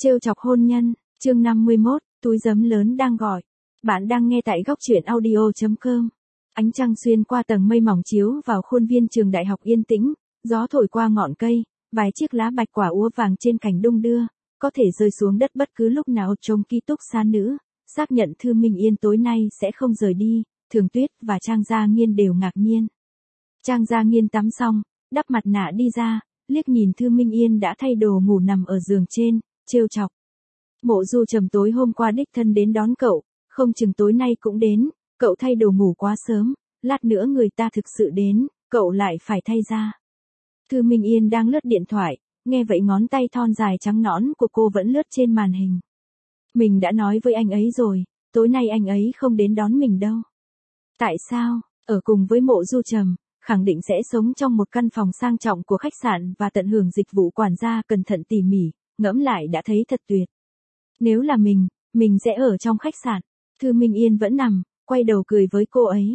Trêu chọc hôn nhân, chương 51, túi giấm lớn đang gọi. Bạn đang nghe tại góc truyện audio.com. Ánh trăng xuyên qua tầng mây mỏng chiếu vào khuôn viên trường đại học yên tĩnh, gió thổi qua ngọn cây, vài chiếc lá bạch quả úa vàng trên cành đung đưa, có thể rơi xuống đất bất cứ lúc nào. Trong ký túc xá nữ, xác nhận Thư Minh Yên tối nay sẽ không rời đi, Thường Tuyết và Trang Gia Nghiên đều ngạc nhiên. Trang Gia Nghiên tắm xong, đắp mặt nạ đi ra, liếc nhìn Thư Minh Yên đã thay đồ ngủ nằm ở giường trên, trêu chọc. Mộ Du Trầm tối hôm qua đích thân đến đón cậu, không chừng tối nay cũng đến, cậu thay đồ ngủ quá sớm, lát nữa người ta thực sự đến, cậu lại phải thay ra. Thư Minh Yên đang lướt điện thoại, nghe vậy ngón tay thon dài trắng nõn của cô vẫn lướt trên màn hình. Mình đã nói với anh ấy rồi, tối nay anh ấy không đến đón mình đâu. Tại sao? Ở cùng với Mộ Du Trầm, khẳng định sẽ sống trong một căn phòng sang trọng của khách sạn và tận hưởng dịch vụ quản gia cẩn thận tỉ mỉ, ngẫm lại đã thấy thật tuyệt. Nếu là mình sẽ ở trong khách sạn. Thư Minh Yên vẫn nằm, quay đầu cười với cô ấy.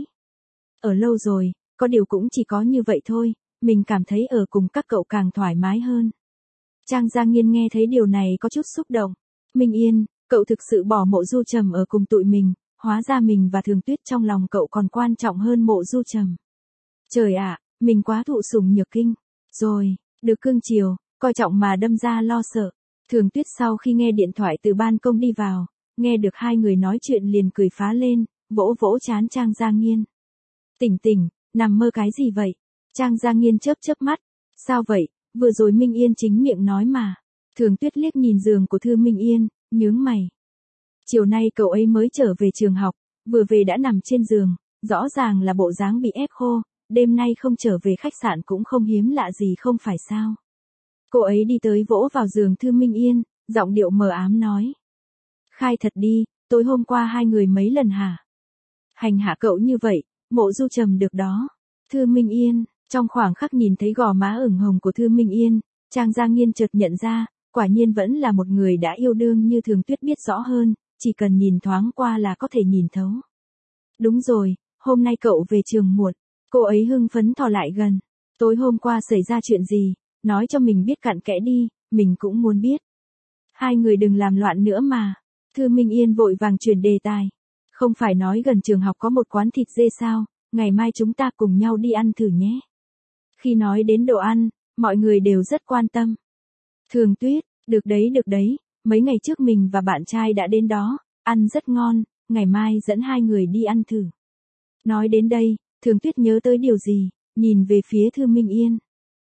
Ở lâu rồi, có điều cũng chỉ có như vậy thôi, mình cảm thấy ở cùng các cậu càng thoải mái hơn. Trang Gia Nghiên nghe thấy điều này có chút xúc động. Minh Yên, cậu thực sự bỏ Mộ Du Trầm ở cùng tụi mình, hóa ra mình và Thường Tuyết trong lòng cậu còn quan trọng hơn Mộ Du Trầm. Trời ạ, mình quá thụ sủng nhược kinh. Rồi, được cưng chiều, coi trọng mà đâm ra lo sợ. Thường Tuyết sau khi nghe điện thoại từ ban công đi vào, nghe được hai người nói chuyện liền cười phá lên, vỗ vỗ trán Trang Gia Nghiên. Tỉnh, nằm mơ cái gì vậy? Trang Gia Nghiên chớp chớp mắt. Sao vậy, vừa rồi Minh Yên chính miệng nói mà. Thường Tuyết liếc nhìn giường của Thư Minh Yên, nhướng mày. Chiều nay cậu ấy mới trở về trường học, vừa về đã nằm trên giường, rõ ràng là bộ dáng bị ép khô, đêm nay không trở về khách sạn cũng không hiếm lạ gì không phải sao. Cô ấy đi tới vỗ vào giường Thư Minh Yên, giọng điệu mờ ám nói. Khai thật đi, tối hôm qua hai người mấy lần hả? Hành hạ cậu như vậy, Mộ Du Trầm được đó. Thư Minh Yên, trong khoảng khắc nhìn thấy gò má ửng hồng của Thư Minh Yên, Trang Gia Nghiên chợt nhận ra, quả nhiên vẫn là một người đã yêu đương như Thường Tuyết biết rõ hơn, chỉ cần nhìn thoáng qua là có thể nhìn thấu. Đúng rồi, hôm nay cậu về trường muộn. Cô ấy hưng phấn thò lại gần. Tối hôm qua xảy ra chuyện gì, nói cho mình biết cặn kẽ đi, mình cũng muốn biết. Hai người đừng làm loạn nữa mà. Thư Minh Yên vội vàng chuyển đề tài. Không phải nói gần trường học có một quán thịt dê sao, ngày mai chúng ta cùng nhau đi ăn thử nhé. Khi nói đến đồ ăn, mọi người đều rất quan tâm. Thường Tuyết, được đấy, mấy ngày trước mình và bạn trai đã đến đó, ăn rất ngon, ngày mai dẫn hai người đi ăn thử. Nói đến đây, Thường Tuyết nhớ tới điều gì, nhìn về phía Thư Minh Yên.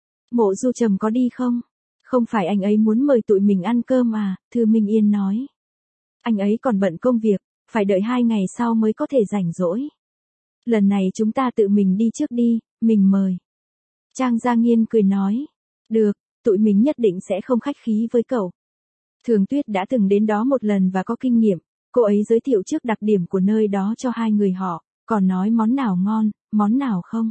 Mộ Du Trầm có đi không? Không phải anh ấy muốn mời tụi mình ăn cơm à, Thư Minh Yên nói. Anh ấy còn bận công việc, phải đợi 2 ngày sau mới có thể rảnh rỗi. Lần này chúng ta tự mình đi trước đi, mình mời. Trang Gia Nghiên cười nói. Được, tụi mình nhất định sẽ không khách khí với cậu. Thường Tuyết đã từng đến đó một lần và có kinh nghiệm, cô ấy giới thiệu trước đặc điểm của nơi đó cho hai người họ, còn nói món nào ngon, món nào không.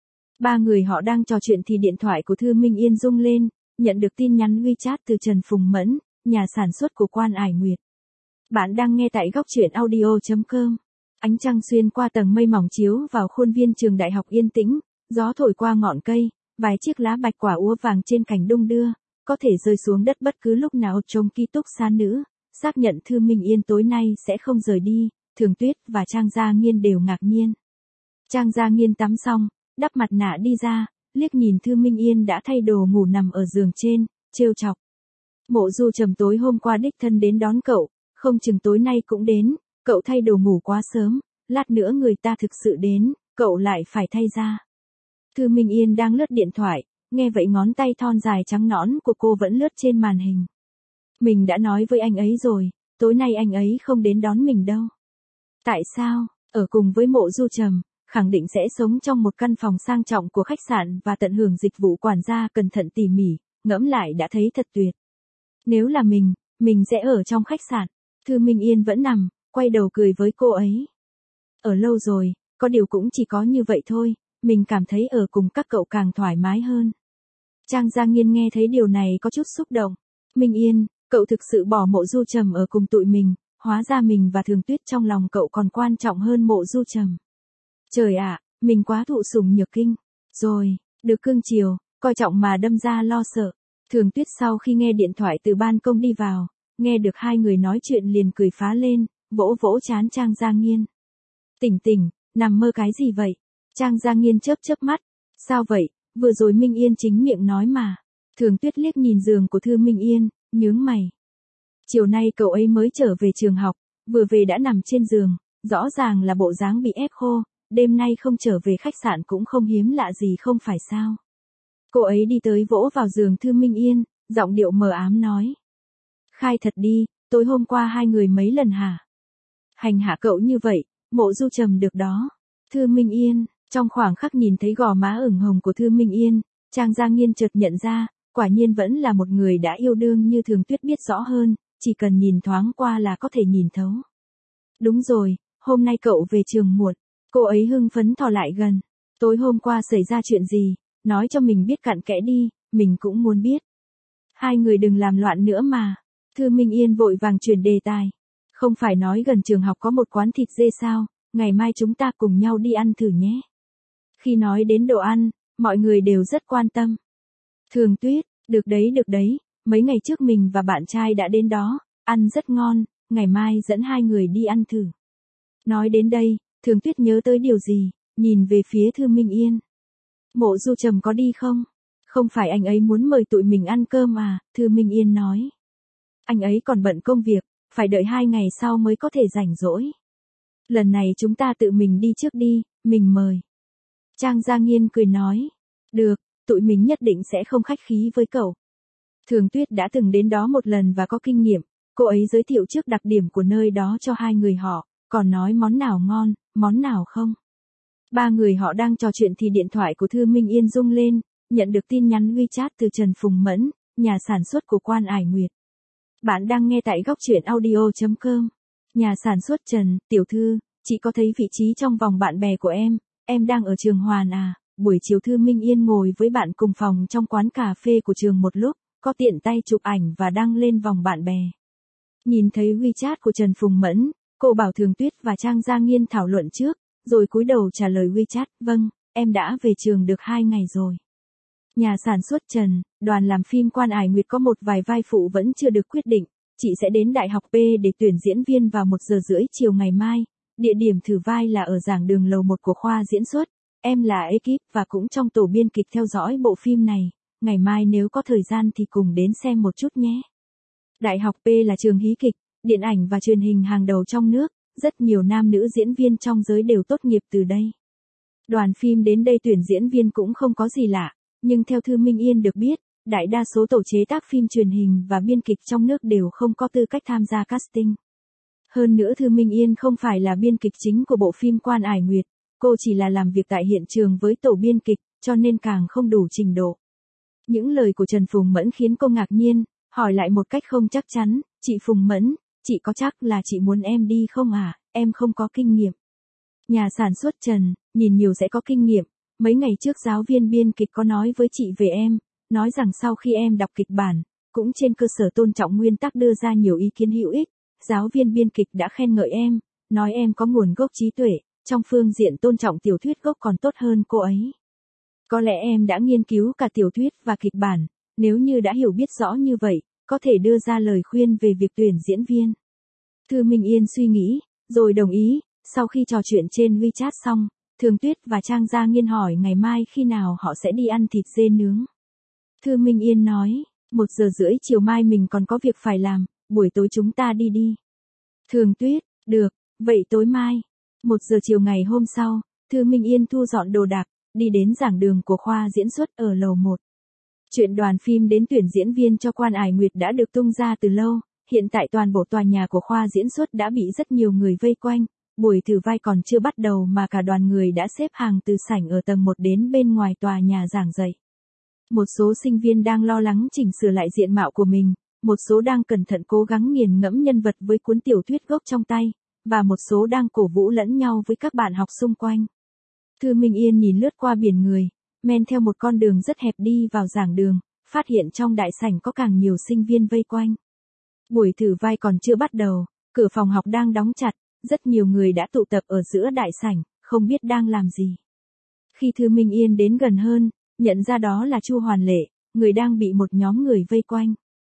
Ba người họ đang trò chuyện thì điện thoại của Thư Minh Yên rung lên, nhận được tin nhắn WeChat từ Trần Phùng Mẫn, nhà sản xuất của Quan Ải Nguyệt. Bạn đang nghe tại góc truyện audio.com. Ánh trăng xuyên qua tầng mây mỏng chiếu vào khuôn viên trường đại học yên tĩnh, gió thổi qua ngọn cây, vài chiếc lá bạch quả úa vàng trên cành đung đưa, có thể rơi xuống đất bất cứ lúc nào. Trong ký túc xá nữ, xác nhận Thư Minh Yên tối nay sẽ không rời đi, Thường Tuyết và Trang Gia Nghiên đều ngạc nhiên. Trang Gia Nghiên tắm xong, đắp mặt nạ đi ra, liếc nhìn Thư Minh Yên đã thay đồ ngủ nằm ở giường trên, trêu chọc. Mộ Du Trầm tối hôm qua đích thân đến đón cậu, không chừng tối nay cũng đến, cậu thay đồ ngủ quá sớm, lát nữa người ta thực sự đến, cậu lại phải thay ra. Thư Minh Yên đang lướt điện thoại, nghe vậy ngón tay thon dài trắng nõn của cô vẫn lướt trên màn hình. Mình đã nói với anh ấy rồi, tối nay anh ấy không đến đón mình đâu. Tại sao? Ở cùng với Mộ Du Trầm, khẳng định sẽ sống trong một căn phòng sang trọng của khách sạn và tận hưởng dịch vụ quản gia cẩn thận tỉ mỉ, ngẫm lại đã thấy thật tuyệt. Nếu là mình sẽ ở trong khách sạn. Thư Minh Yên vẫn nằm, quay đầu cười với cô ấy. Ở lâu rồi, có điều cũng chỉ có như vậy thôi, mình cảm thấy ở cùng các cậu càng thoải mái hơn. Trang Gia Nghiên nghe thấy điều này có chút xúc động. Minh Yên, cậu thực sự bỏ Mộ Du Trầm ở cùng tụi mình, hóa ra mình và Thường Tuyết trong lòng cậu còn quan trọng hơn Mộ Du Trầm. Trời ạ, mình quá thụ sủng nhược kinh. Rồi, được cưng chiều, coi trọng mà đâm ra lo sợ. Thường Tuyết sau khi nghe điện thoại từ ban công đi vào, nghe được hai người nói chuyện liền cười phá lên, vỗ vỗ trán Trang Gia Nghiên. Tỉnh tỉnh, nằm mơ cái gì vậy? Trang Gia Nghiên chớp chớp mắt. Sao vậy, vừa rồi Minh Yên chính miệng nói mà. Thường Tuyết liếc nhìn giường của Thư Minh Yên, nhướng mày. Chiều nay cậu ấy mới trở về trường học, vừa về đã nằm trên giường, rõ ràng là bộ dáng bị ép khô, đêm nay không trở về khách sạn cũng không hiếm lạ gì không phải sao. Cô ấy đi tới vỗ vào giường Thư Minh Yên, giọng điệu mờ ám nói. Khai thật đi, tối hôm qua hai người mấy lần hả? Hành hạ cậu như vậy, Mộ Du Trầm được đó. Thư Minh Yên, trong khoảng khắc nhìn thấy gò má ửng hồng của Thư Minh Yên, Trang Gia Nghiên chợt nhận ra, quả nhiên vẫn là một người đã yêu đương như Thường Tuyết biết rõ hơn, chỉ cần nhìn thoáng qua là có thể nhìn thấu. Đúng rồi, hôm nay cậu về trường muộn, cô ấy hưng phấn thò lại gần. Tối hôm qua xảy ra chuyện gì, nói cho mình biết cặn kẽ đi, mình cũng muốn biết. Hai người đừng làm loạn nữa mà. Thư Minh Yên vội vàng chuyển đề tài. Không phải nói gần trường học có một quán thịt dê sao, ngày mai chúng ta cùng nhau đi ăn thử nhé. Khi nói đến đồ ăn, mọi người đều rất quan tâm. Thường Tuyết, được đấy, mấy ngày trước mình và bạn trai đã đến đó, ăn rất ngon, ngày mai dẫn hai người đi ăn thử. Nói đến đây, Thường Tuyết nhớ tới điều gì, nhìn về phía Thư Minh Yên. Mộ Du Trầm có đi không? Không phải anh ấy muốn mời tụi mình ăn cơm à, Thư Minh Yên nói. Anh ấy còn bận công việc, phải đợi 2 ngày sau mới có thể rảnh rỗi. Lần này chúng ta tự mình đi trước đi, mình mời. Trang Gia Nghiên cười nói. Được, tụi mình nhất định sẽ không khách khí với cậu. Thường Tuyết đã từng đến đó một lần và có kinh nghiệm, cô ấy giới thiệu trước đặc điểm của nơi đó cho hai người họ, còn nói món nào ngon, món nào không. Ba người họ đang trò chuyện thì điện thoại của Thư Minh Yên rung lên, nhận được tin nhắn WeChat từ Trần Phùng Mẫn, nhà sản xuất của Quan Ải Nguyệt. Bạn đang nghe tại góc truyện audio.com. Nhà sản xuất Trần, tiểu thư, chị có thấy vị trí trong vòng bạn bè của em đang ở trường Hoàn à? Buổi chiều Thư Minh Yên ngồi với bạn cùng phòng trong quán cà phê của trường một lúc, có tiện tay chụp ảnh và đăng lên vòng bạn bè. Nhìn thấy WeChat của Trần Phùng Mẫn, cô bảo Thường Tuyết và Trang Gia Nghiên thảo luận trước, rồi cúi đầu trả lời WeChat, vâng, em đã về trường được 2 ngày rồi. Nhà sản xuất Trần, đoàn làm phim Quan Ải Nguyệt có một vài vai phụ vẫn chưa được quyết định, chị sẽ đến Đại học P để tuyển diễn viên vào 1:30 chiều ngày mai, địa điểm thử vai là ở giảng đường lầu 1 của khoa diễn xuất, em là ekip và cũng trong tổ biên kịch theo dõi bộ phim này, ngày mai nếu có thời gian thì cùng đến xem một chút nhé. Đại học P là trường hí kịch, điện ảnh và truyền hình hàng đầu trong nước, rất nhiều nam nữ diễn viên trong giới đều tốt nghiệp từ đây. Đoàn phim đến đây tuyển diễn viên cũng không có gì lạ, nhưng theo Thư Minh Yên được biết, đại đa số tổ chế tác phim truyền hình và biên kịch trong nước đều không có tư cách tham gia casting. Hơn nữa Thư Minh Yên không phải là biên kịch chính của bộ phim Quan Ải Nguyệt, cô chỉ là làm việc tại hiện trường với tổ biên kịch, cho nên càng không đủ trình độ. Những lời của Trần Phùng Mẫn khiến cô ngạc nhiên, hỏi lại một cách không chắc chắn, chị Phùng Mẫn, chị có chắc là chị muốn em đi không à, em không có kinh nghiệm. Nhà sản xuất Trần, nhìn nhiều sẽ có kinh nghiệm, mấy ngày trước giáo viên biên kịch có nói với chị về em, nói rằng sau khi em đọc kịch bản, cũng trên cơ sở tôn trọng nguyên tắc đưa ra nhiều ý kiến hữu ích, giáo viên biên kịch đã khen ngợi em, nói em có nguồn gốc trí tuệ, trong phương diện tôn trọng tiểu thuyết gốc còn tốt hơn cô ấy. Có lẽ em đã nghiên cứu cả tiểu thuyết và kịch bản, nếu như đã hiểu biết rõ như vậy, có thể đưa ra lời khuyên về việc tuyển diễn viên. Thư Minh Yên suy nghĩ, rồi đồng ý, sau khi trò chuyện trên WeChat xong, Thường Tuyết và Trang Gia Nghiên hỏi ngày mai khi nào họ sẽ đi ăn thịt dê nướng. Thư Minh Yên nói, 1:30 chiều mai mình còn có việc phải làm, buổi tối chúng ta đi. Thường Tuyết, được, vậy tối mai. 1 giờ chiều ngày hôm sau, Thư Minh Yên thu dọn đồ đạc, đi đến giảng đường của khoa diễn xuất ở lầu 1. Chuyện đoàn phim đến tuyển diễn viên cho Quan Ải Nguyệt đã được tung ra từ lâu, hiện tại toàn bộ tòa nhà của khoa diễn xuất đã bị rất nhiều người vây quanh, buổi thử vai còn chưa bắt đầu mà cả đoàn người đã xếp hàng từ sảnh ở tầng 1 đến bên ngoài tòa nhà giảng dạy. Một số sinh viên đang lo lắng chỉnh sửa lại diện mạo của mình, một số đang cẩn thận cố gắng nghiền ngẫm nhân vật với cuốn tiểu thuyết gốc trong tay, và một số đang cổ vũ lẫn nhau với các bạn học xung quanh. Thư Minh Yên nhìn lướt qua biển người, men theo một con đường rất hẹp đi vào giảng đường, phát hiện trong đại sảnh có càng nhiều sinh viên vây quanh. Buổi thử vai còn chưa bắt đầu, cửa phòng học đang đóng chặt, rất nhiều người đã tụ tập ở giữa đại sảnh, không biết đang làm gì. Khi Thư Minh Yên đến gần hơn, nhận ra đó là Chu Hoàn Lệ, người đang bị một nhóm người vây quanh.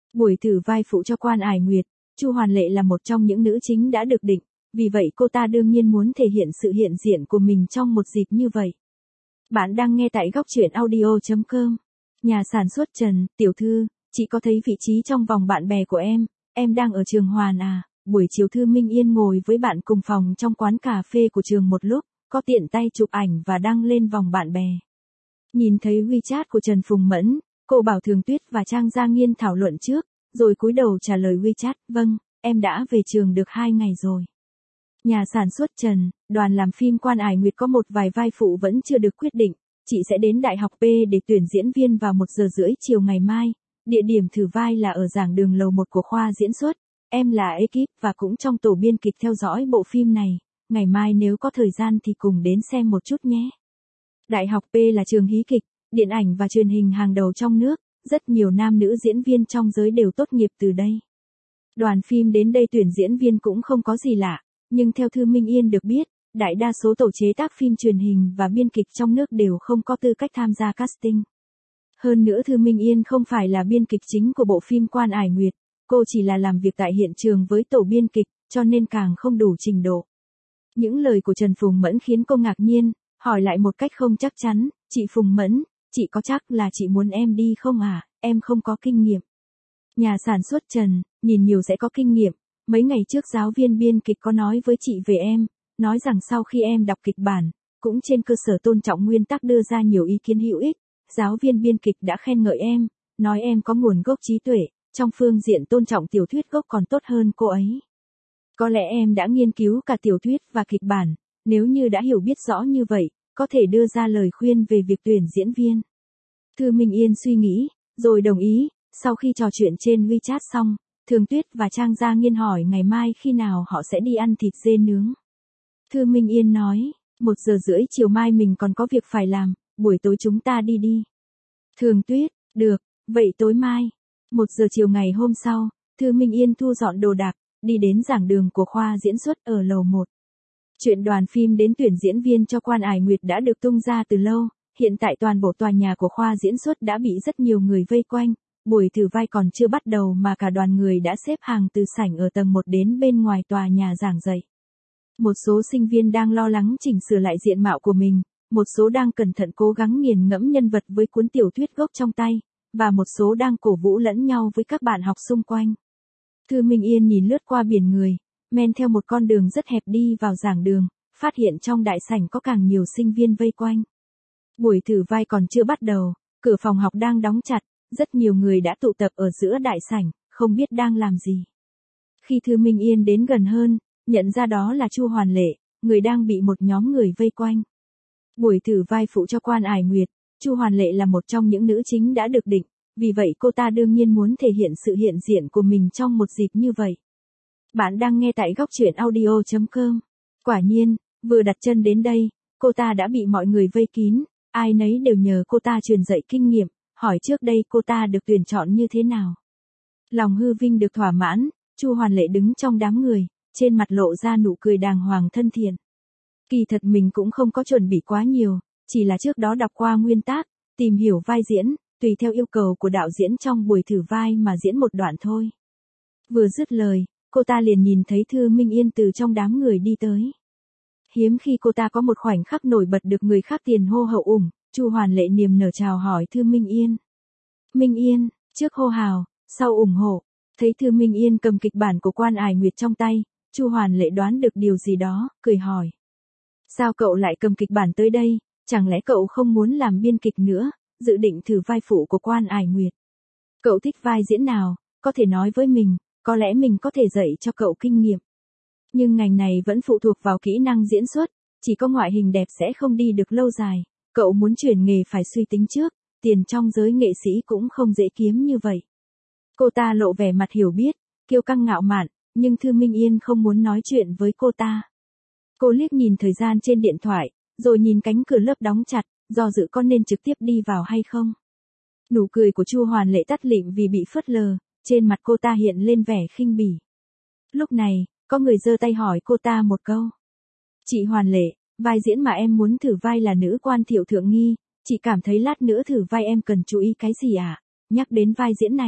Buổi thử vai phụ cho Quan Ải Nguyệt, Chu Hoàn Lệ là một trong những nữ chính đã được định, vì vậy cô ta đương nhiên muốn thể hiện sự hiện diện của mình trong một dịp như vậy. Bạn đang nghe tại góc truyện audio.com. Nhà sản xuất Trần, tiểu thư, chị có thấy vị trí trong vòng bạn bè của em đang ở trường Hoàn à? Buổi chiều Thư Minh Yên ngồi với bạn cùng phòng trong quán cà phê của trường một lúc, có tiện tay chụp ảnh và đăng lên vòng bạn bè. Nhìn thấy WeChat của Trần Phùng Mẫn, cô bảo Thường Tuyết và Trang Gia Nghiên thảo luận trước, rồi cúi đầu trả lời WeChat, vâng, em đã về trường được 2 ngày rồi. Nhà sản xuất Trần, đoàn làm phim Quan Ải Nguyệt có một vài vai phụ vẫn chưa được quyết định, chị sẽ đến Đại học P để tuyển diễn viên vào 1:30 chiều ngày mai, địa điểm thử vai là ở giảng đường lầu 1 của khoa diễn xuất, em là ekip và cũng trong tổ biên kịch theo dõi bộ phim này, ngày mai nếu có thời gian thì cùng đến xem một chút nhé. Đại học P là trường hí kịch, điện ảnh và truyền hình hàng đầu trong nước, rất nhiều nam nữ diễn viên trong giới đều tốt nghiệp từ đây. Đoàn phim đến đây tuyển diễn viên cũng không có gì lạ, nhưng theo Thư Minh Yên được biết, đại đa số tổ chế tác phim truyền hình và biên kịch trong nước đều không có tư cách tham gia casting. Hơn nữa Thư Minh Yên không phải là biên kịch chính của bộ phim Quan Ải Nguyệt, cô chỉ là làm việc tại hiện trường với tổ biên kịch, cho nên càng không đủ trình độ. Những lời của Trần Phùng Mẫn khiến cô ngạc nhiên, hỏi lại một cách không chắc chắn, chị Phùng Mẫn, chị có chắc là chị muốn em đi không à, em không có kinh nghiệm. Nhà sản xuất Trần, nhìn nhiều sẽ có kinh nghiệm, mấy ngày trước giáo viên biên kịch có nói với chị về em, nói rằng sau khi em đọc kịch bản, cũng trên cơ sở tôn trọng nguyên tắc đưa ra nhiều ý kiến hữu ích, giáo viên biên kịch đã khen ngợi em, nói em có nguồn gốc trí tuệ, trong phương diện tôn trọng tiểu thuyết gốc còn tốt hơn cô ấy. Có lẽ em đã nghiên cứu cả tiểu thuyết và kịch bản, nếu như đã hiểu biết rõ như vậy, có thể đưa ra lời khuyên về việc tuyển diễn viên. Thư Minh Yên suy nghĩ, rồi đồng ý, sau khi trò chuyện trên WeChat xong, Thường Tuyết và Trang Gia Nghiên hỏi ngày mai khi nào họ sẽ đi ăn thịt dê nướng. Thư Minh Yên nói, 1:30 chiều mai mình còn có việc phải làm, buổi tối chúng ta đi. Thường Tuyết, được, vậy tối mai. 1 giờ chiều ngày hôm sau, Thư Minh Yên thu dọn đồ đạc, đi đến giảng đường của khoa diễn xuất ở lầu 1. Chuyện đoàn phim đến tuyển diễn viên cho Quan Ải Nguyệt đã được tung ra từ lâu, hiện tại toàn bộ tòa nhà của khoa diễn xuất đã bị rất nhiều người vây quanh, buổi thử vai còn chưa bắt đầu mà cả đoàn người đã xếp hàng từ sảnh ở tầng 1 đến bên ngoài tòa nhà giảng dạy. Một số sinh viên đang lo lắng chỉnh sửa lại diện mạo của mình, một số đang cẩn thận cố gắng nghiền ngẫm nhân vật với cuốn tiểu thuyết gốc trong tay, và một số đang cổ vũ lẫn nhau với các bạn học xung quanh. Thư Minh Yên nhìn lướt qua biển người, men theo một con đường rất hẹp đi vào giảng đường, phát hiện trong đại sảnh có càng nhiều sinh viên vây quanh. Buổi thử vai còn chưa bắt đầu, cửa phòng học đang đóng chặt, rất nhiều người đã tụ tập ở giữa đại sảnh, không biết đang làm gì. Khi Thư Minh Yên đến gần hơn, nhận ra đó là Chu Hoàn Lệ, người đang bị một nhóm người vây quanh. Buổi thử vai phụ cho Quan Ải Nguyệt, Chu Hoàn Lệ là một trong những nữ chính đã được định, vì vậy cô ta đương nhiên muốn thể hiện sự hiện diện của mình trong một dịp như vậy. Bạn đang nghe tại góc truyện audio.com. Quả nhiên, vừa đặt chân đến đây, cô ta đã bị mọi người vây kín, ai nấy đều nhờ cô ta truyền dạy kinh nghiệm, hỏi trước đây cô ta được tuyển chọn như thế nào. Lòng hư vinh được thỏa mãn, Chu Hoàn Lệ đứng trong đám người, trên mặt lộ ra nụ cười đàng hoàng thân thiện. Kỳ thật mình cũng không có chuẩn bị quá nhiều, chỉ là trước đó đọc qua nguyên tác, tìm hiểu vai diễn, tùy theo yêu cầu của đạo diễn trong buổi thử vai mà diễn một đoạn thôi. Vừa dứt lời, cô ta liền nhìn thấy Thư Minh Yên từ trong đám người đi tới. Hiếm khi cô ta có một khoảnh khắc nổi bật được người khác tiền hô hậu ủng, Chu Hoàn Lệ niềm nở chào hỏi Thư Minh Yên. Minh Yên, trước hô hào, sau ủng hộ. Thấy Thư Minh Yên cầm kịch bản của Quan Ải Nguyệt trong tay, Chu Hoàn Lệ đoán được điều gì đó, cười hỏi. Sao cậu lại cầm kịch bản tới đây, chẳng lẽ cậu không muốn làm biên kịch nữa, dự định thử vai phụ của Quan Ải Nguyệt? Cậu thích vai diễn nào, có thể nói với mình, có lẽ mình có thể dạy cho cậu kinh nghiệm. Nhưng ngành này vẫn phụ thuộc vào kỹ năng diễn xuất, chỉ có ngoại hình đẹp sẽ không đi được lâu dài, cậu muốn chuyển nghề phải suy tính trước, tiền trong giới nghệ sĩ cũng không dễ kiếm như vậy. Cô ta lộ vẻ mặt hiểu biết, kiêu căng ngạo mạn, nhưng Thư Minh Yên không muốn nói chuyện với cô ta. Cô liếc nhìn thời gian trên điện thoại, rồi nhìn cánh cửa lớp đóng chặt, do dự có nên trực tiếp đi vào hay không. Nụ cười của Chu Hoàn Lệ tắt lịm vì bị phớt lờ, trên mặt cô ta hiện lên vẻ khinh bỉ. Lúc này, có người giơ tay hỏi cô ta một câu. Chị Hoàn Lệ, vai diễn mà em muốn thử vai là nữ quan Thiệu Thượng Nghi, chị cảm thấy lát nữa thử vai em cần chú ý cái gì ạ? Nhắc đến vai diễn này,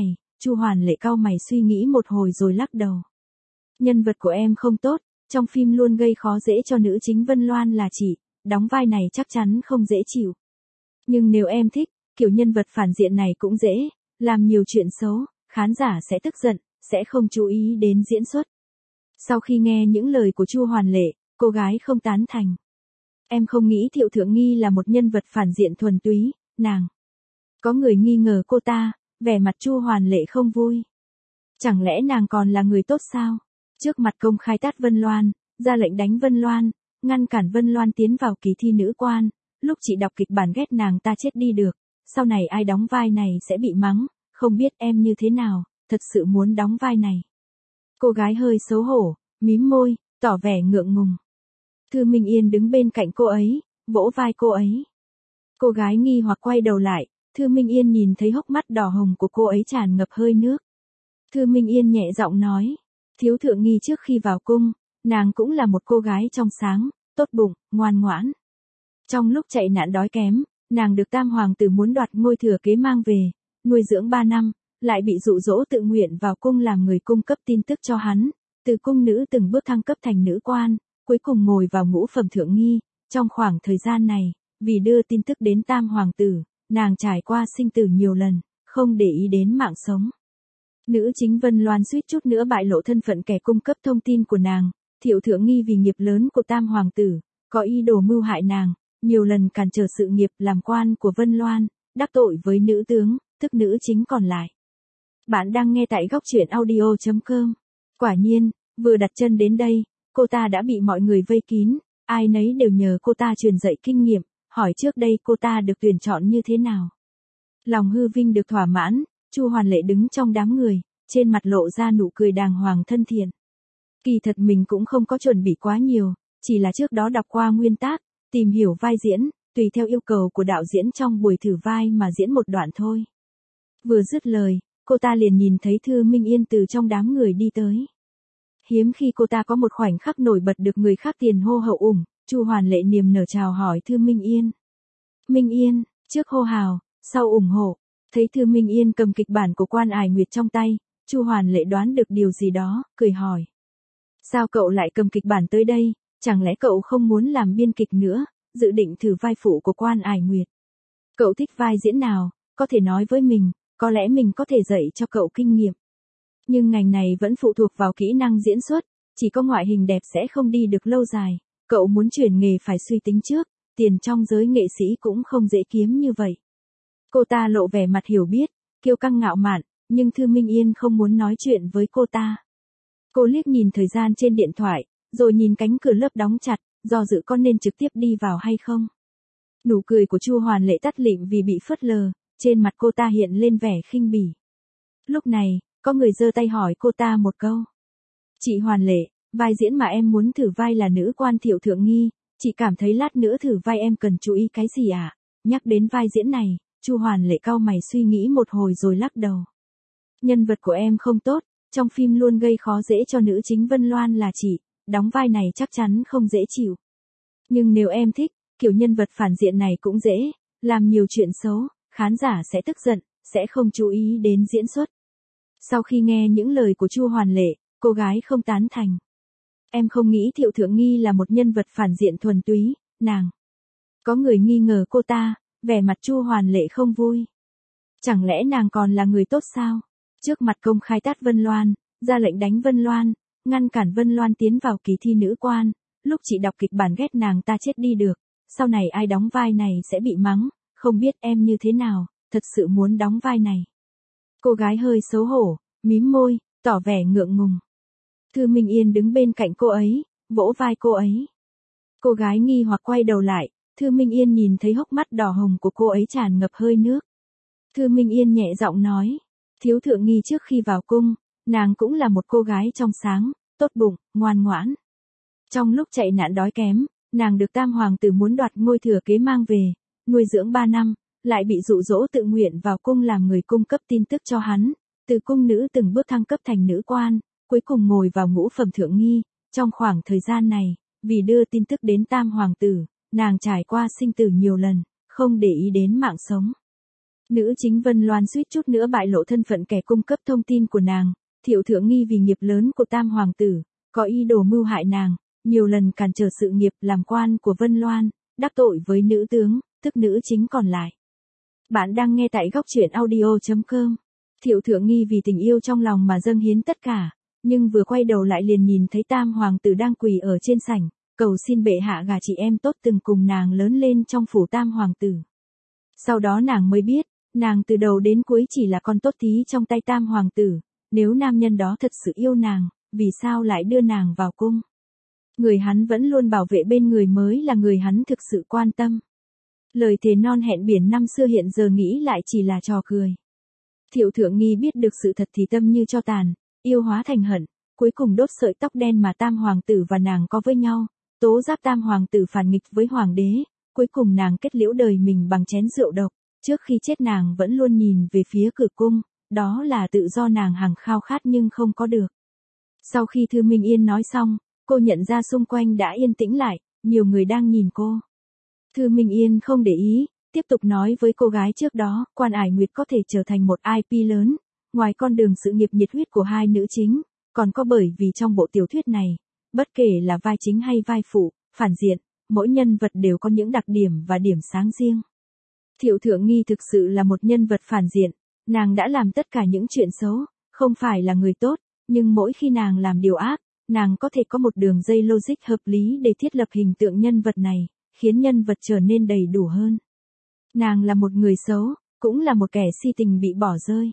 Chu Hoàn Lệ cau mày suy nghĩ một hồi rồi lắc đầu. Nhân vật của em không tốt, trong phim luôn gây khó dễ cho nữ chính Vân Loan là chị, đóng vai này chắc chắn không dễ chịu. Nhưng nếu em thích, kiểu nhân vật phản diện này cũng dễ, làm nhiều chuyện xấu, khán giả sẽ tức giận, sẽ không chú ý đến diễn xuất. Sau khi nghe những lời của Chu Hoàn Lệ, cô gái không tán thành. Em không nghĩ Thiệu Thượng Nghi là một nhân vật phản diện thuần túy, nàng. Có người nghi ngờ cô ta, vẻ mặt Chu Hoàn Lệ không vui. Chẳng lẽ nàng còn là người tốt sao? Trước mặt công khai tát Vân Loan, ra lệnh đánh Vân Loan, ngăn cản Vân Loan tiến vào kỳ thi nữ quan, lúc chị đọc kịch bản ghét nàng ta chết đi được, sau này ai đóng vai này sẽ bị mắng, không biết em như thế nào, thật sự muốn đóng vai này. Cô gái hơi xấu hổ, mím môi, tỏ vẻ ngượng ngùng. Thư Minh Yên đứng bên cạnh cô ấy, vỗ vai cô ấy. Cô gái nghi hoặc quay đầu lại, Thư Minh Yên nhìn thấy hốc mắt đỏ hồng của cô ấy tràn ngập hơi nước. Thư Minh Yên nhẹ giọng nói, Thiếu Thượng Nghi trước khi vào cung, nàng cũng là một cô gái trong sáng, tốt bụng, ngoan ngoãn. Trong lúc chạy nạn đói kém, nàng được Tam Hoàng tử muốn đoạt ngôi thừa kế mang về, nuôi dưỡng 3 năm, lại bị dụ dỗ tự nguyện vào cung làm người cung cấp tin tức cho hắn, từ cung nữ từng bước thăng cấp thành nữ quan, cuối cùng ngồi vào ngũ phẩm thượng nghi. Trong khoảng thời gian này, vì đưa tin tức đến Tam Hoàng tử, nàng trải qua sinh tử nhiều lần, không để ý đến mạng sống. Nữ chính Vân Loan suýt chút nữa bại lộ thân phận kẻ cung cấp thông tin của nàng. Thiệu Thượng Nghi vì nghiệp lớn của Tam Hoàng tử, có ý đồ mưu hại nàng, nhiều lần cản trở sự nghiệp làm quan của Vân Loan, đắc tội với nữ tướng, tức nữ chính còn lại. Bạn đang nghe tại góc truyện audio.com. Quả nhiên, vừa đặt chân đến đây, cô ta đã bị mọi người vây kín, ai nấy đều nhờ cô ta truyền dạy kinh nghiệm, hỏi trước đây cô ta được tuyển chọn như thế nào. Lòng hư vinh được thỏa mãn, Chu Hoàn Lệ đứng trong đám người, trên mặt lộ ra nụ cười đàng hoàng thân thiện. Kỳ thật mình cũng không có chuẩn bị quá nhiều, chỉ là trước đó đọc qua nguyên tác, tìm hiểu vai diễn, tùy theo yêu cầu của đạo diễn trong buổi thử vai mà diễn một đoạn thôi. Vừa dứt lời, cô ta liền nhìn thấy Thư Minh Yên từ trong đám người đi tới. Hiếm khi cô ta có một khoảnh khắc nổi bật được người khác tiền hô hậu ủng, Chu Hoàn Lệ niềm nở chào hỏi Thư Minh Yên. Minh Yên, trước hô hào, sau ủng hộ. Thấy Thư Minh Yên cầm kịch bản của Quan Ải Nguyệt trong tay, Chu Hoàn Lệ đoán được điều gì đó, cười hỏi. Sao cậu lại cầm kịch bản tới đây, chẳng lẽ cậu không muốn làm biên kịch nữa, dự định thử vai phụ của Quan Ải Nguyệt? Cậu thích vai diễn nào, có thể nói với mình, có lẽ mình có thể dạy cho cậu kinh nghiệm. Nhưng ngành này vẫn phụ thuộc vào kỹ năng diễn xuất, chỉ có ngoại hình đẹp sẽ không đi được lâu dài, cậu muốn chuyển nghề phải suy tính trước, tiền trong giới nghệ sĩ cũng không dễ kiếm như vậy. Cô ta lộ vẻ mặt hiểu biết, kiêu căng ngạo mạn, nhưng Thư Minh Yên không muốn nói chuyện với cô ta. Cô liếc nhìn thời gian trên điện thoại, rồi nhìn cánh cửa lớp đóng chặt, do dự có nên trực tiếp đi vào hay không. Nụ cười của Chu Hoàn Lệ tắt lịm vì bị phớt lờ, trên mặt cô ta hiện lên vẻ khinh bỉ. Lúc này, có người giơ tay hỏi cô ta một câu. Chị Hoàn Lệ, vai diễn mà em muốn thử vai là nữ quan Thiệu Thượng Nghi, chị cảm thấy lát nữa thử vai em cần chú ý cái gì ạ? Nhắc đến vai diễn này, Chu Hoàn Lệ cau mày suy nghĩ một hồi rồi lắc đầu. Nhân vật của em không tốt, trong phim luôn gây khó dễ cho nữ chính Vân Loan là chị, đóng vai này chắc chắn không dễ chịu. Nhưng nếu em thích, kiểu nhân vật phản diện này cũng dễ, làm nhiều chuyện xấu, khán giả sẽ tức giận, sẽ không chú ý đến diễn xuất. Sau khi nghe những lời của Chu Hoàn Lệ, cô gái không tán thành. Em không nghĩ Thiệu Thượng Nghi là một nhân vật phản diện thuần túy, nàng. Có người nghi ngờ cô ta, vẻ mặt Chu Hoàn Lệ không vui. Chẳng lẽ nàng còn là người tốt sao? Trước mặt công khai tát Vân Loan, ra lệnh đánh Vân Loan, ngăn cản Vân Loan tiến vào kỳ thi nữ quan, lúc chị đọc kịch bản ghét nàng ta chết đi được, sau này ai đóng vai này sẽ bị mắng, không biết em như thế nào, thật sự muốn đóng vai này. Cô gái hơi xấu hổ, mím môi, tỏ vẻ ngượng ngùng. Thư Minh Yên đứng bên cạnh cô ấy, vỗ vai cô ấy. Cô gái nghi hoặc quay đầu lại, Thư Minh Yên nhìn thấy hốc mắt đỏ hồng của cô ấy tràn ngập hơi nước. Thư Minh Yên nhẹ giọng nói, Thiếu Thượng Nghi trước khi vào cung, nàng cũng là một cô gái trong sáng, tốt bụng, ngoan ngoãn. Trong lúc chạy nạn đói kém, nàng được Tam Hoàng tử muốn đoạt ngôi thừa kế mang về, nuôi dưỡng 3 năm, lại bị dụ dỗ tự nguyện vào cung làm người cung cấp tin tức cho hắn, từ cung nữ từng bước thăng cấp thành nữ quan, cuối cùng ngồi vào ngũ phẩm thượng nghi. Trong khoảng thời gian này, vì đưa tin tức đến Tam Hoàng tử, nàng trải qua sinh tử nhiều lần, không để ý đến mạng sống. Nữ chính Vân Loan suýt chút nữa bại lộ thân phận kẻ cung cấp thông tin của nàng. Thiệu Thượng nghi vì nghiệp lớn của Tam Hoàng tử, có ý đồ mưu hại nàng, nhiều lần cản trở sự nghiệp làm quan của Vân Loan, đắc tội với nữ tướng, tức nữ chính còn lại. Bạn đang nghe tại góc truyện audio.com. Thiệu Thượng nghi vì tình yêu trong lòng mà dâng hiến tất cả, nhưng vừa quay đầu lại liền nhìn thấy Tam Hoàng tử đang quỳ ở trên sảnh, cầu xin bệ hạ gả chị em tốt từng cùng nàng lớn lên trong phủ Tam Hoàng tử. Sau đó nàng mới biết, nàng từ đầu đến cuối chỉ là con tốt tí trong tay Tam Hoàng tử, nếu nam nhân đó thật sự yêu nàng, vì sao lại đưa nàng vào cung? Người hắn vẫn luôn bảo vệ bên người mới là người hắn thực sự quan tâm. Lời thề non hẹn biển năm xưa hiện giờ nghĩ lại chỉ là trò cười. Thiệu Thượng nghi biết được sự thật thì tâm như cho tàn, yêu hóa thành hận, cuối cùng đốt sợi tóc đen mà Tam Hoàng tử và nàng có với nhau, tố giác Tam Hoàng tử phản nghịch với Hoàng đế, cuối cùng nàng kết liễu đời mình bằng chén rượu độc, trước khi chết nàng vẫn luôn nhìn về phía cửa cung, đó là tự do nàng hằng khao khát nhưng không có được. Sau khi Thư Minh Yên nói xong, cô nhận ra xung quanh đã yên tĩnh lại, nhiều người đang nhìn cô. Thư Minh Yên không để ý, tiếp tục nói với cô gái trước đó, Quan Ải Nguyệt có thể trở thành một IP lớn, ngoài con đường sự nghiệp nhiệt huyết của hai nữ chính, còn có bởi vì trong bộ tiểu thuyết này, bất kể là vai chính hay vai phụ, phản diện, mỗi nhân vật đều có những đặc điểm và điểm sáng riêng. Thiệu Thượng nghi thực sự là một nhân vật phản diện, nàng đã làm tất cả những chuyện xấu, không phải là người tốt, nhưng mỗi khi nàng làm điều ác, nàng có thể có một đường dây logic hợp lý để thiết lập hình tượng nhân vật này, khiến nhân vật trở nên đầy đủ hơn. Nàng là một người xấu, cũng là một kẻ si tình bị bỏ rơi.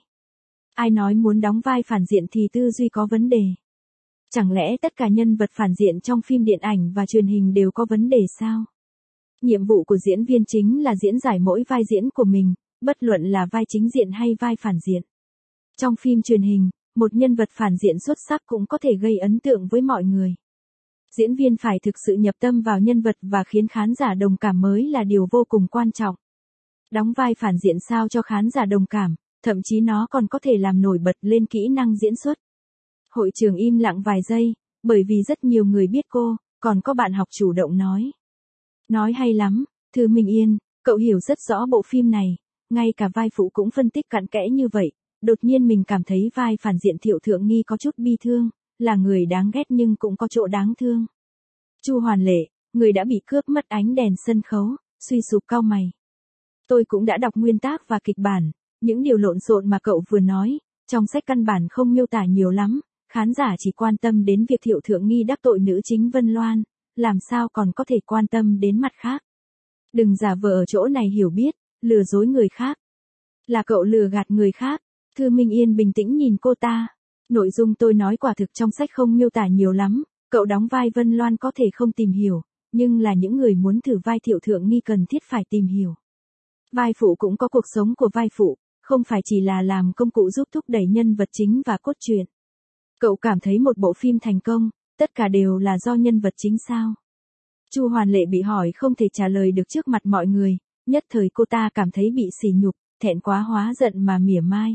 Ai nói muốn đóng vai phản diện thì tư duy có vấn đề? Chẳng lẽ tất cả nhân vật phản diện trong phim điện ảnh và truyền hình đều có vấn đề sao? Nhiệm vụ của diễn viên chính là diễn giải mỗi vai diễn của mình, bất luận là vai chính diện hay vai phản diện. Trong phim truyền hình, một nhân vật phản diện xuất sắc cũng có thể gây ấn tượng với mọi người. Diễn viên phải thực sự nhập tâm vào nhân vật và khiến khán giả đồng cảm mới là điều vô cùng quan trọng. Đóng vai phản diện sao cho khán giả đồng cảm, thậm chí nó còn có thể làm nổi bật lên kỹ năng diễn xuất. Hội trường im lặng vài giây, bởi vì rất nhiều người biết cô, còn có bạn học chủ động nói. Nói hay lắm, Thư Minh Yên, cậu hiểu rất rõ bộ phim này, ngay cả vai phụ cũng phân tích cặn kẽ như vậy, đột nhiên mình cảm thấy vai phản diện Thiệu Thượng nghi có chút bi thương, là người đáng ghét nhưng cũng có chỗ đáng thương. Chu Hoàn Lệ, người đã bị cướp mất ánh đèn sân khấu, suy sụp cau mày. Tôi cũng đã đọc nguyên tác và kịch bản, những điều lộn xộn mà cậu vừa nói, trong sách căn bản không miêu tả nhiều lắm, khán giả chỉ quan tâm đến việc Thiệu Thượng nghi đắc tội nữ chính Vân Loan, làm sao còn có thể quan tâm đến mặt khác. Đừng giả vờ ở chỗ này hiểu biết, lừa dối người khác. Là cậu lừa gạt người khác. Thư Minh Yên bình tĩnh nhìn cô ta. Nội dung tôi nói quả thực trong sách không miêu tả nhiều lắm, cậu đóng vai Vân Loan có thể không tìm hiểu, nhưng là những người muốn thử vai Thiệu Thượng nghi cần thiết phải tìm hiểu. Vai phụ cũng có cuộc sống của vai phụ, không phải chỉ là làm công cụ giúp thúc đẩy nhân vật chính và cốt truyện. Cậu cảm thấy một bộ phim thành công, tất cả đều là do nhân vật chính sao? Chu Hoàn Lệ bị hỏi không thể trả lời được trước mặt mọi người, nhất thời cô ta cảm thấy bị sỉ nhục, thẹn quá hóa giận mà mỉa mai.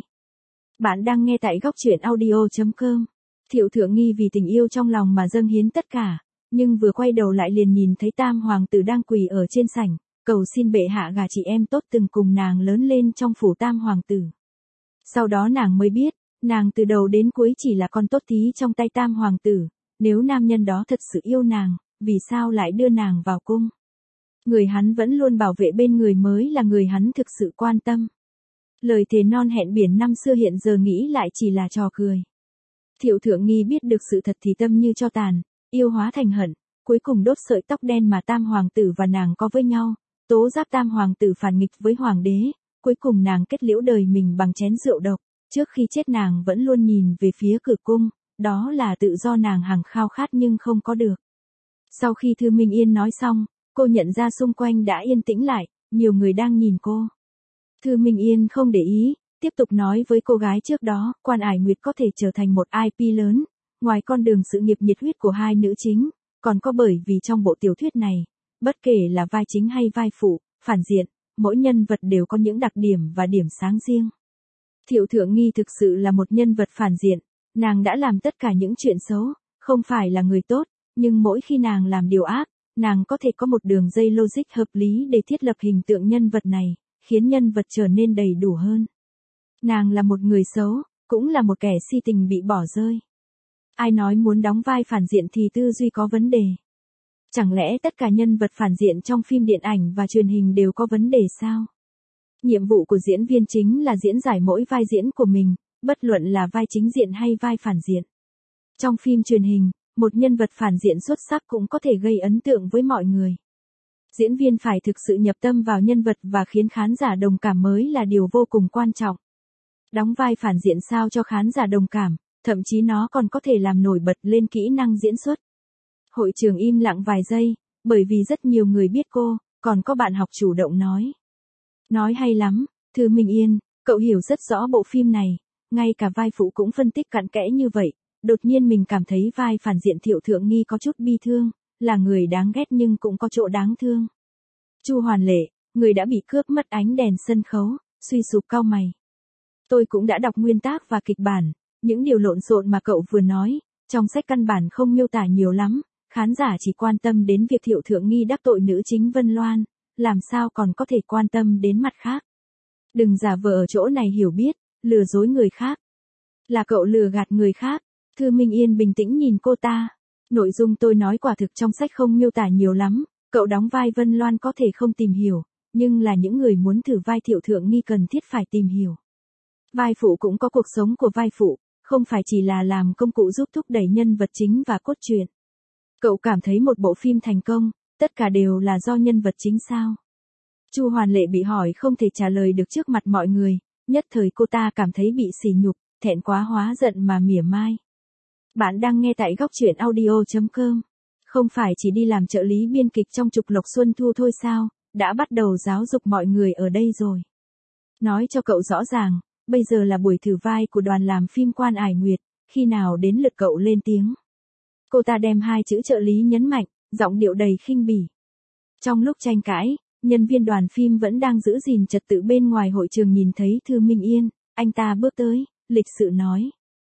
Bạn đang nghe tại góc truyện audio.com. Thiệu Thượng nghi vì tình yêu trong lòng mà dâng hiến tất cả, nhưng vừa quay đầu lại liền nhìn thấy Tam Hoàng tử đang quỳ ở trên sảnh, cầu xin bệ hạ gả chị em tốt từng cùng nàng lớn lên trong phủ Tam Hoàng tử. Sau đó nàng mới biết, nàng từ đầu đến cuối chỉ là con tốt tí trong tay Tam Hoàng tử, nếu nam nhân đó thật sự yêu nàng, vì sao lại đưa nàng vào cung? Người hắn vẫn luôn bảo vệ bên người mới là người hắn thực sự quan tâm. Lời thề non hẹn biển năm xưa hiện giờ nghĩ lại chỉ là trò cười. Thiệu Thượng nghi biết được sự thật thì tâm như cho tàn, yêu hóa thành hận, cuối cùng đốt sợi tóc đen mà Tam Hoàng tử và nàng có với nhau, tố giác Tam Hoàng tử phản nghịch với Hoàng đế, cuối cùng nàng kết liễu đời mình bằng chén rượu độc, trước khi chết nàng vẫn luôn nhìn về phía cửa cung, đó là tự do nàng hằng khao khát nhưng không có được. Sau khi Thư Minh Yên nói xong, cô nhận ra xung quanh đã yên tĩnh lại, nhiều người đang nhìn cô. Thư Minh Yên không để ý, tiếp tục nói với cô gái trước đó, Quan Ải Nguyệt có thể trở thành một IP lớn, ngoài con đường sự nghiệp nhiệt huyết của hai nữ chính, còn có bởi vì trong bộ tiểu thuyết này, bất kể là vai chính hay vai phụ, phản diện, mỗi nhân vật đều có những đặc điểm và điểm sáng riêng. Thiệu Thượng nghi thực sự là một nhân vật phản diện, nàng đã làm tất cả những chuyện xấu, không phải là người tốt, nhưng mỗi khi nàng làm điều ác, nàng có thể có một đường dây logic hợp lý để thiết lập hình tượng nhân vật này, khiến nhân vật trở nên đầy đủ hơn. Nàng là một người xấu, cũng là một kẻ si tình bị bỏ rơi. Ai nói muốn đóng vai phản diện thì tư duy có vấn đề? Chẳng lẽ tất cả nhân vật phản diện trong phim điện ảnh và truyền hình đều có vấn đề sao? Nhiệm vụ của diễn viên chính là diễn giải mỗi vai diễn của mình, bất luận là vai chính diện hay vai phản diện. Trong phim truyền hình, một nhân vật phản diện xuất sắc cũng có thể gây ấn tượng với mọi người. Diễn viên phải thực sự nhập tâm vào nhân vật và khiến khán giả đồng cảm mới là điều vô cùng quan trọng. Đóng vai phản diện sao cho khán giả đồng cảm, thậm chí nó còn có thể làm nổi bật lên kỹ năng diễn xuất. Hội trường im lặng vài giây, bởi vì rất nhiều người biết cô, còn có bạn học chủ động nói. Nói hay lắm, Thư Minh Yên, cậu hiểu rất rõ bộ phim này, ngay cả vai phụ cũng phân tích cặn kẽ như vậy. Đột nhiên mình cảm thấy vai phản diện Thiệu Thượng Nghi có chút bi thương, là người đáng ghét nhưng cũng có chỗ đáng thương. Chu Hoàn Lệ, người đã bị cướp mất ánh đèn sân khấu, suy sụp cau mày. Tôi cũng đã đọc nguyên tác và kịch bản, những điều lộn xộn mà cậu vừa nói, trong sách căn bản không miêu tả nhiều lắm, khán giả chỉ quan tâm đến việc Thiệu Thượng Nghi đắc tội nữ chính Vân Loan, làm sao còn có thể quan tâm đến mặt khác. Đừng giả vờ ở chỗ này hiểu biết, lừa dối người khác. Là cậu lừa gạt người khác. Thư Minh Yên bình tĩnh nhìn cô ta. Nội dung tôi nói quả thực trong sách không miêu tả nhiều lắm, cậu đóng vai Vân Loan có thể không tìm hiểu, nhưng là những người muốn thử vai Thiệu Thượng Nghi cần thiết phải tìm hiểu. Vai phụ cũng có cuộc sống của vai phụ, không phải chỉ là làm công cụ giúp thúc đẩy nhân vật chính và cốt truyện. Cậu cảm thấy một bộ phim thành công, tất cả đều là do nhân vật chính sao? Chu Hoàn Lệ bị hỏi không thể trả lời được trước mặt mọi người, nhất thời cô ta cảm thấy bị sỉ nhục, thẹn quá hóa giận mà mỉa mai. Bạn đang nghe tại góc truyện audio.com. Không phải chỉ đi làm trợ lý biên kịch trong Trục Lộc Xuân Thu thôi sao, đã bắt đầu giáo dục mọi người ở đây rồi. Nói cho cậu rõ ràng, bây giờ là buổi thử vai của đoàn làm phim Quan Ải Nguyệt, khi nào đến lượt cậu lên tiếng. Cô ta đem hai chữ trợ lý nhấn mạnh, giọng điệu đầy khinh bỉ. Trong lúc tranh cãi, nhân viên đoàn phim vẫn đang giữ gìn trật tự bên ngoài hội trường nhìn thấy Thư Minh Yên, anh ta bước tới, lịch sự nói.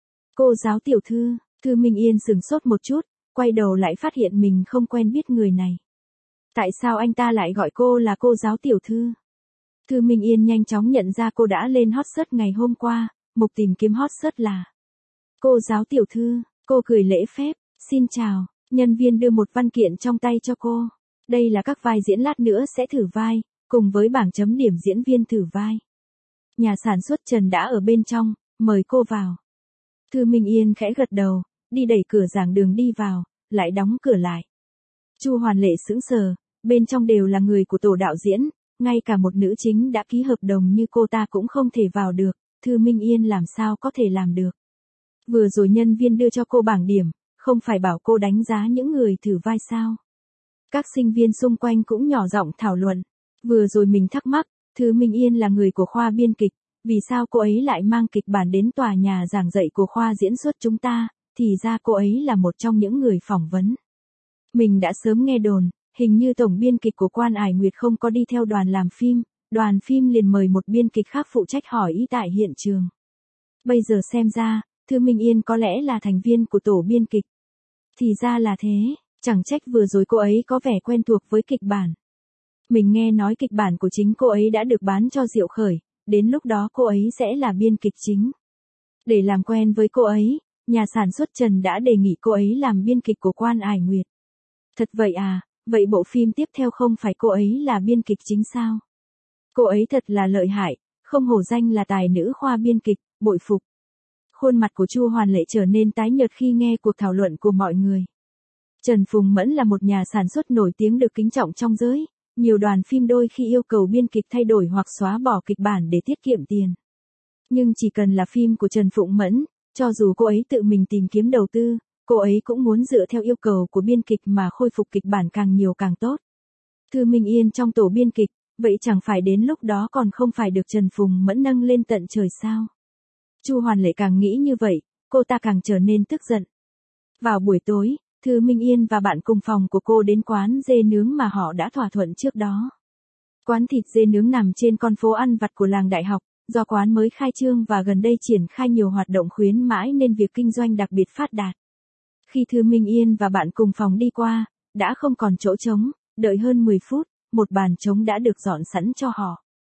Cô giáo tiểu thư. Thư Minh Yên sửng sốt một chút, quay đầu lại phát hiện mình không quen biết người này. Tại sao anh ta lại gọi cô là cô giáo tiểu thư? Thư Minh Yên nhanh chóng nhận ra cô đã lên hot search ngày hôm qua, mục tìm kiếm hot search là cô giáo tiểu thư. Cô cười lễ phép, xin chào, nhân viên đưa một văn kiện trong tay cho cô. Đây là các vai diễn lát nữa sẽ thử vai, cùng với bảng chấm điểm diễn viên thử vai. Nhà sản xuất Trần đã ở bên trong, mời cô vào. Thư Minh Yên khẽ gật đầu, đi đẩy cửa giảng đường đi vào, lại đóng cửa lại. Chu Hoàn Lệ sững sờ, bên trong đều là người của tổ đạo diễn, ngay cả một nữ chính đã ký hợp đồng như cô ta cũng không thể vào được, Thư Minh Yên làm sao có thể làm được. Vừa rồi nhân viên đưa cho cô bảng điểm, không phải bảo cô đánh giá những người thử vai sao. Các sinh viên xung quanh cũng nhỏ giọng thảo luận. Vừa rồi mình thắc mắc, Thư Minh Yên là người của khoa biên kịch, vì sao cô ấy lại mang kịch bản đến tòa nhà giảng dạy của khoa diễn xuất chúng ta, thì ra cô ấy là một trong những người phỏng vấn. Mình đã sớm nghe đồn, hình như tổng biên kịch của Quan Ải Nguyệt không có đi theo đoàn làm phim, đoàn phim liền mời một biên kịch khác phụ trách hỏi ý tại hiện trường. Bây giờ xem ra, Thư Minh Yên có lẽ là thành viên của tổ biên kịch. Thì ra là thế, chẳng trách vừa rồi cô ấy có vẻ quen thuộc với kịch bản. Mình nghe nói kịch bản của chính cô ấy đã được bán cho Diệu Khởi, đến lúc đó cô ấy sẽ là biên kịch chính. Để làm quen với cô ấy, nhà sản xuất Trần đã đề nghị cô ấy làm biên kịch của Quan Ải Nguyệt. Thật vậy à, vậy bộ phim tiếp theo không phải cô ấy là biên kịch chính sao? Cô ấy thật là lợi hại, không hổ danh là tài nữ khoa biên kịch, bội phục. Khuôn mặt của Chu Hoàn Lệ trở nên tái nhợt khi nghe cuộc thảo luận của mọi người. Trần Phùng Mẫn là một nhà sản xuất nổi tiếng được kính trọng trong giới, nhiều đoàn phim đôi khi yêu cầu biên kịch thay đổi hoặc xóa bỏ kịch bản để tiết kiệm tiền. Nhưng chỉ cần là phim của Trần Phụng Mẫn, cho dù cô ấy tự mình tìm kiếm đầu tư, cô ấy cũng muốn dựa theo yêu cầu của biên kịch mà khôi phục kịch bản càng nhiều càng tốt. Thư Minh Yên trong tổ biên kịch, vậy chẳng phải đến lúc đó còn không phải được Trần Phùng Mẫn nâng lên tận trời sao? Chu Hoàn Lệ càng nghĩ như vậy, cô ta càng trở nên tức giận. Vào buổi tối, Thư Minh Yên và bạn cùng phòng của cô đến quán dê nướng mà họ đã thỏa thuận trước đó. Quán thịt dê nướng nằm trên con phố ăn vặt của làng Đại Học, do quán mới khai trương và gần đây triển khai nhiều hoạt động khuyến mãi nên việc kinh doanh đặc biệt phát đạt. Khi Thư Minh Yên và bạn cùng phòng đi qua, đã không còn chỗ trống, đợi hơn 10 phút, một bàn trống đã được dọn sẵn cho họ.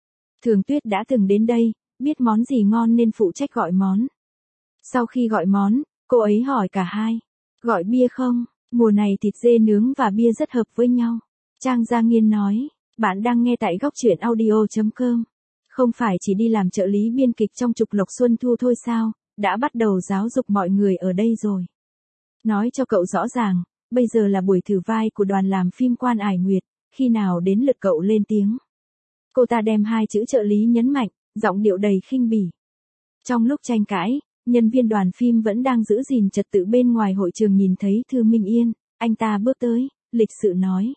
Thường Tuyết đã từng đến đây, biết món gì ngon nên phụ trách gọi món. Sau khi gọi món, cô ấy hỏi cả hai. Gọi bia không? Mùa này thịt dê nướng và bia rất hợp với nhau. Trang Gia Nghiên nói, bạn đang nghe tại góc truyện audio.com. Không phải chỉ đi làm trợ lý biên kịch trong Trục Lộc Xuân Thu thôi sao, đã bắt đầu giáo dục mọi người ở đây rồi. Nói cho cậu rõ ràng, bây giờ là buổi thử vai của đoàn làm phim Quan Ải Nguyệt, khi nào đến lượt cậu lên tiếng. Cô ta đem hai chữ trợ lý nhấn mạnh, giọng điệu đầy khinh bỉ. Trong lúc tranh cãi, nhân viên đoàn phim vẫn đang giữ gìn trật tự bên ngoài hội trường nhìn thấy Thư Minh Yên, anh ta bước tới, lịch sự nói.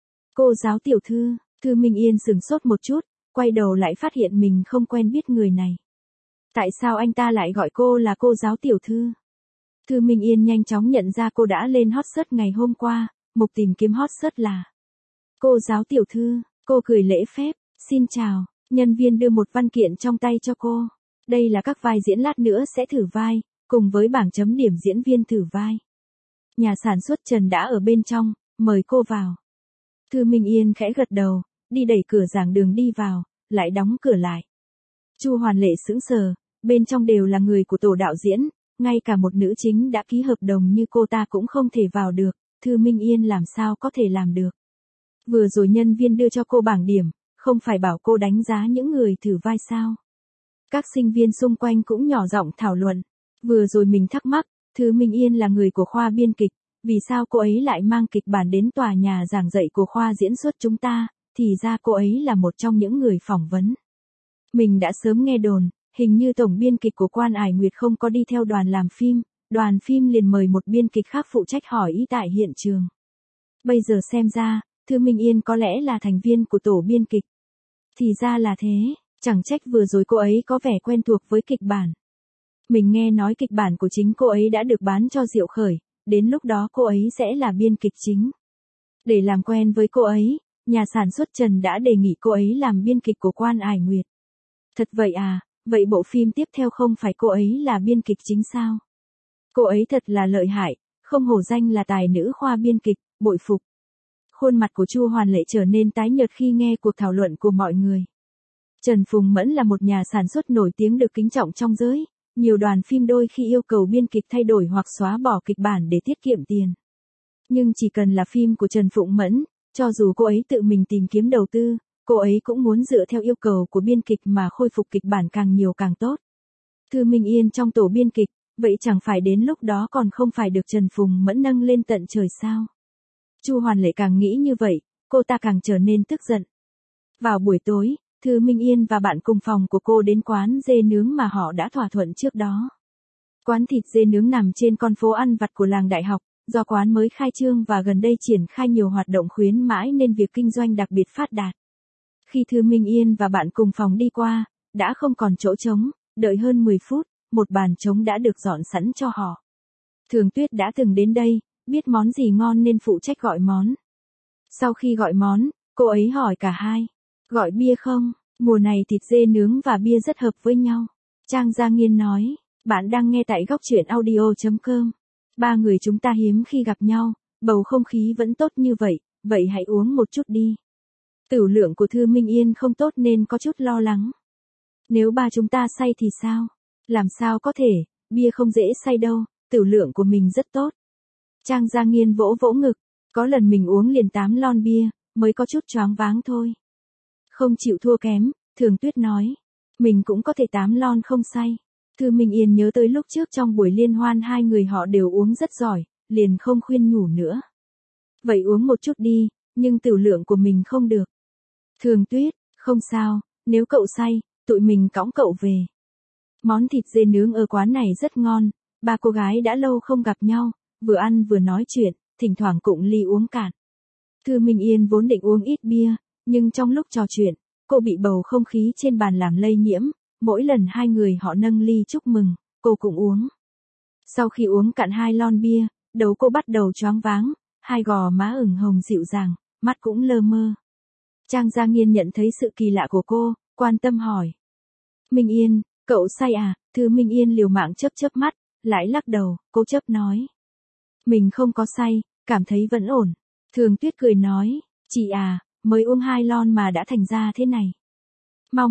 Cô giáo tiểu thư, Thư Minh Yên sửng sốt một chút, quay đầu lại phát hiện mình không quen biết người này. Tại sao anh ta lại gọi cô là cô giáo tiểu thư? Thư Minh Yên nhanh chóng nhận ra cô đã lên hot search ngày hôm qua, mục tìm kiếm hot search là cô giáo tiểu thư, cô cười lễ phép, xin chào, nhân viên đưa một văn kiện trong tay cho cô. Đây là các vai diễn lát nữa sẽ thử vai, cùng với bảng chấm điểm diễn viên thử vai. Nhà sản xuất Trần đã ở bên trong, mời cô vào. Thư Minh Yên khẽ gật đầu, đi đẩy cửa giảng đường đi vào, lại đóng cửa lại. Chu Hoàn Lệ sững sờ, bên trong đều là người của tổ đạo diễn, ngay cả một nữ chính đã ký hợp đồng như cô ta cũng không thể vào được, Thư Minh Yên làm sao có thể làm được. Vừa rồi nhân viên đưa cho cô bảng điểm, không phải bảo cô đánh giá những người thử vai sao. Các sinh viên xung quanh cũng nhỏ giọng thảo luận. Vừa rồi mình thắc mắc, Thư Minh Yên là người của khoa biên kịch, vì sao cô ấy lại mang kịch bản đến tòa nhà giảng dạy của khoa diễn xuất chúng ta, thì ra cô ấy là một trong những người phỏng vấn. Mình đã sớm nghe đồn, hình như tổng biên kịch của Quan Ải Nguyệt không có đi theo đoàn làm phim, đoàn phim liền mời một biên kịch khác phụ trách hỏi ý tại hiện trường. Bây giờ xem ra, Thư Minh Yên có lẽ là thành viên của tổ biên kịch. Thì ra là thế, chẳng trách vừa rồi cô ấy có vẻ quen thuộc với kịch bản. Mình nghe nói kịch bản của chính cô ấy đã được bán cho Diệu Khởi, đến lúc đó cô ấy sẽ là biên kịch chính. Để làm quen với cô ấy, nhà sản xuất Trần đã đề nghị cô ấy làm biên kịch của Quan Ải Nguyệt. Thật vậy à, vậy bộ phim tiếp theo không phải cô ấy là biên kịch chính sao? Cô ấy thật là lợi hại, không hổ danh là tài nữ khoa biên kịch, bội phục. Khuôn mặt của Chu Hoàn Lệ trở nên tái nhợt khi nghe cuộc thảo luận của mọi người. Trần Phùng Mẫn là một nhà sản xuất nổi tiếng được kính trọng trong giới, nhiều đoàn phim đôi khi yêu cầu biên kịch thay đổi hoặc xóa bỏ kịch bản để tiết kiệm tiền. Nhưng chỉ cần là phim của Trần Phụng Mẫn, cho dù cô ấy tự mình tìm kiếm đầu tư, cô ấy cũng muốn dựa theo yêu cầu của biên kịch mà khôi phục kịch bản càng nhiều càng tốt. Thư Minh Yên trong tổ biên kịch, vậy chẳng phải đến lúc đó còn không phải được Trần Phùng Mẫn nâng lên tận trời sao? Chu Hoàn Lệ càng nghĩ như vậy, cô ta càng trở nên tức giận. Vào buổi tối, Thư Minh Yên và bạn cùng phòng của cô đến quán dê nướng mà họ đã thỏa thuận trước đó. Quán thịt dê nướng nằm trên con phố ăn vặt của làng đại học, do quán mới khai trương và gần đây triển khai nhiều hoạt động khuyến mãi nên việc kinh doanh đặc biệt phát đạt. Khi Thư Minh Yên và bạn cùng phòng đi qua, đã không còn chỗ trống, đợi hơn 10 phút, một bàn trống đã được dọn sẵn cho họ. Thường Tuyết đã từng đến đây, biết món gì ngon nên phụ trách gọi món. Sau khi gọi món, cô ấy hỏi cả hai. Gọi bia không? Mùa này thịt dê nướng và bia rất hợp với nhau. Trang Gia Nghiên nói, bạn đang nghe tại góc truyện audio.com. Ba người chúng ta hiếm khi gặp nhau, bầu không khí vẫn tốt như vậy hãy uống một chút đi. Tửu lượng của Thư Minh Yên không tốt nên có chút lo lắng. Nếu ba chúng ta say thì sao? Làm sao có thể, bia không dễ say đâu, tửu lượng của mình rất tốt. Trang Gia Nghiên vỗ vỗ ngực, có lần mình uống liền 8 lon bia, mới có chút choáng váng thôi. Không chịu thua kém, Thường Tuyết nói. Mình cũng có thể 8 lon không say. Thư Minh Yên nhớ tới lúc trước trong buổi liên hoan hai người họ đều uống rất giỏi, liền không khuyên nhủ nữa. Vậy uống một chút đi, nhưng tửu lượng của mình không được. Thường Tuyết, không sao, nếu cậu say, tụi mình cõng cậu về. Món thịt dê nướng ở quán này rất ngon, ba cô gái đã lâu không gặp nhau, vừa ăn vừa nói chuyện, thỉnh thoảng cụng ly uống cạn. Thư Minh Yên vốn định uống ít bia, nhưng trong lúc trò chuyện, cô bị bầu không khí trên bàn làm lây nhiễm, mỗi lần hai người họ nâng ly chúc mừng, cô cũng uống. Sau khi uống cạn 2 lon bia, đầu cô bắt đầu choáng váng, hai gò má ửng hồng dịu dàng, mắt cũng lơ mơ. Trang Gia Nghiên nhận thấy sự kỳ lạ của cô, quan tâm hỏi. Minh Yên, cậu say à? Thư Minh Yên liều mạng chớp chớp mắt, lại lắc đầu, cô chớp nói. Mình không có say, cảm thấy vẫn ổn. Thường Tuyết cười nói, chị à, mới uống 2 lon mà đã thành ra thế này. Mau mau,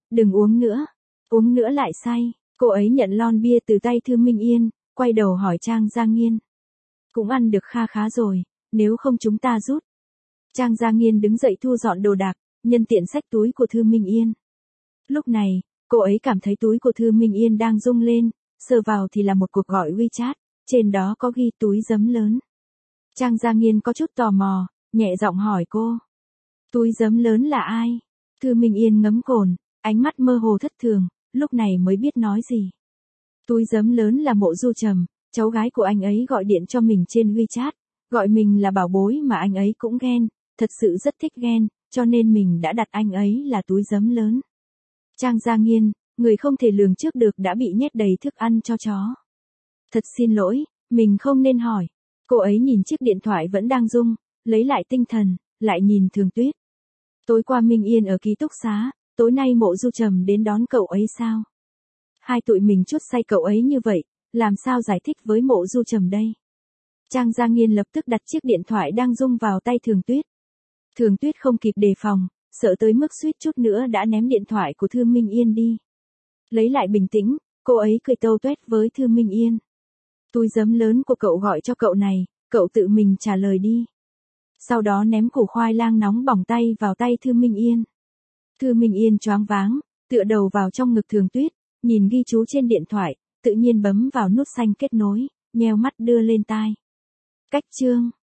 đừng uống nữa lại say. Cô ấy nhận lon bia từ tay Thư Minh Yên, quay đầu hỏi Trang Gia Nghiên. Cũng ăn được kha khá rồi, nếu không chúng ta rút. Trang Gia Nghiên đứng dậy thu dọn đồ đạc, nhân tiện xách túi của Thư Minh Yên. Lúc này, cô ấy cảm thấy túi của Thư Minh Yên đang rung lên, sờ vào thì là một cuộc gọi WeChat, trên đó có ghi túi giấm lớn. Trang Gia Nghiên có chút tò mò, nhẹ giọng hỏi cô. Túi giấm lớn là ai? Thư Minh Yên ngấm cồn, ánh mắt mơ hồ thất thường, lúc này mới biết nói gì. Túi giấm lớn là Mộ Du Trầm, cháu gái của anh ấy gọi điện cho mình trên WeChat, gọi mình là bảo bối mà anh ấy cũng ghen, thật sự rất thích ghen, cho nên mình đã đặt anh ấy là túi giấm lớn. Trang Gia Nghiên, người không thể lường trước được đã bị nhét đầy thức ăn cho chó. Thật xin lỗi, mình không nên hỏi. Cô ấy nhìn chiếc điện thoại vẫn đang rung, lấy lại tinh thần, lại nhìn Thường Tuyết. Tối qua Minh Yên ở ký túc xá, tối nay Mộ Du Trầm đến đón cậu ấy sao? Hai tụi mình chuốt say cậu ấy như vậy, làm sao giải thích với Mộ Du Trầm đây? Trang Gia Nghiên lập tức đặt chiếc điện thoại đang rung vào tay Thường Tuyết. Thường Tuyết không kịp đề phòng, sợ tới mức suýt chút nữa đã ném điện thoại của Thư Minh Yên đi. Lấy lại bình tĩnh, cô ấy cười tâu tuét với Thư Minh Yên. Túi giấm lớn của cậu gọi cho cậu này, cậu tự mình trả lời đi. Sau đó ném củ khoai lang nóng bỏng tay vào tay Thư Minh Yên. Thư Minh Yên choáng váng, tựa đầu vào trong ngực Thường Tuyết, nhìn ghi chú trên điện thoại, tự nhiên bấm vào nút xanh kết nối, nheo mắt đưa lên tai. Cách chương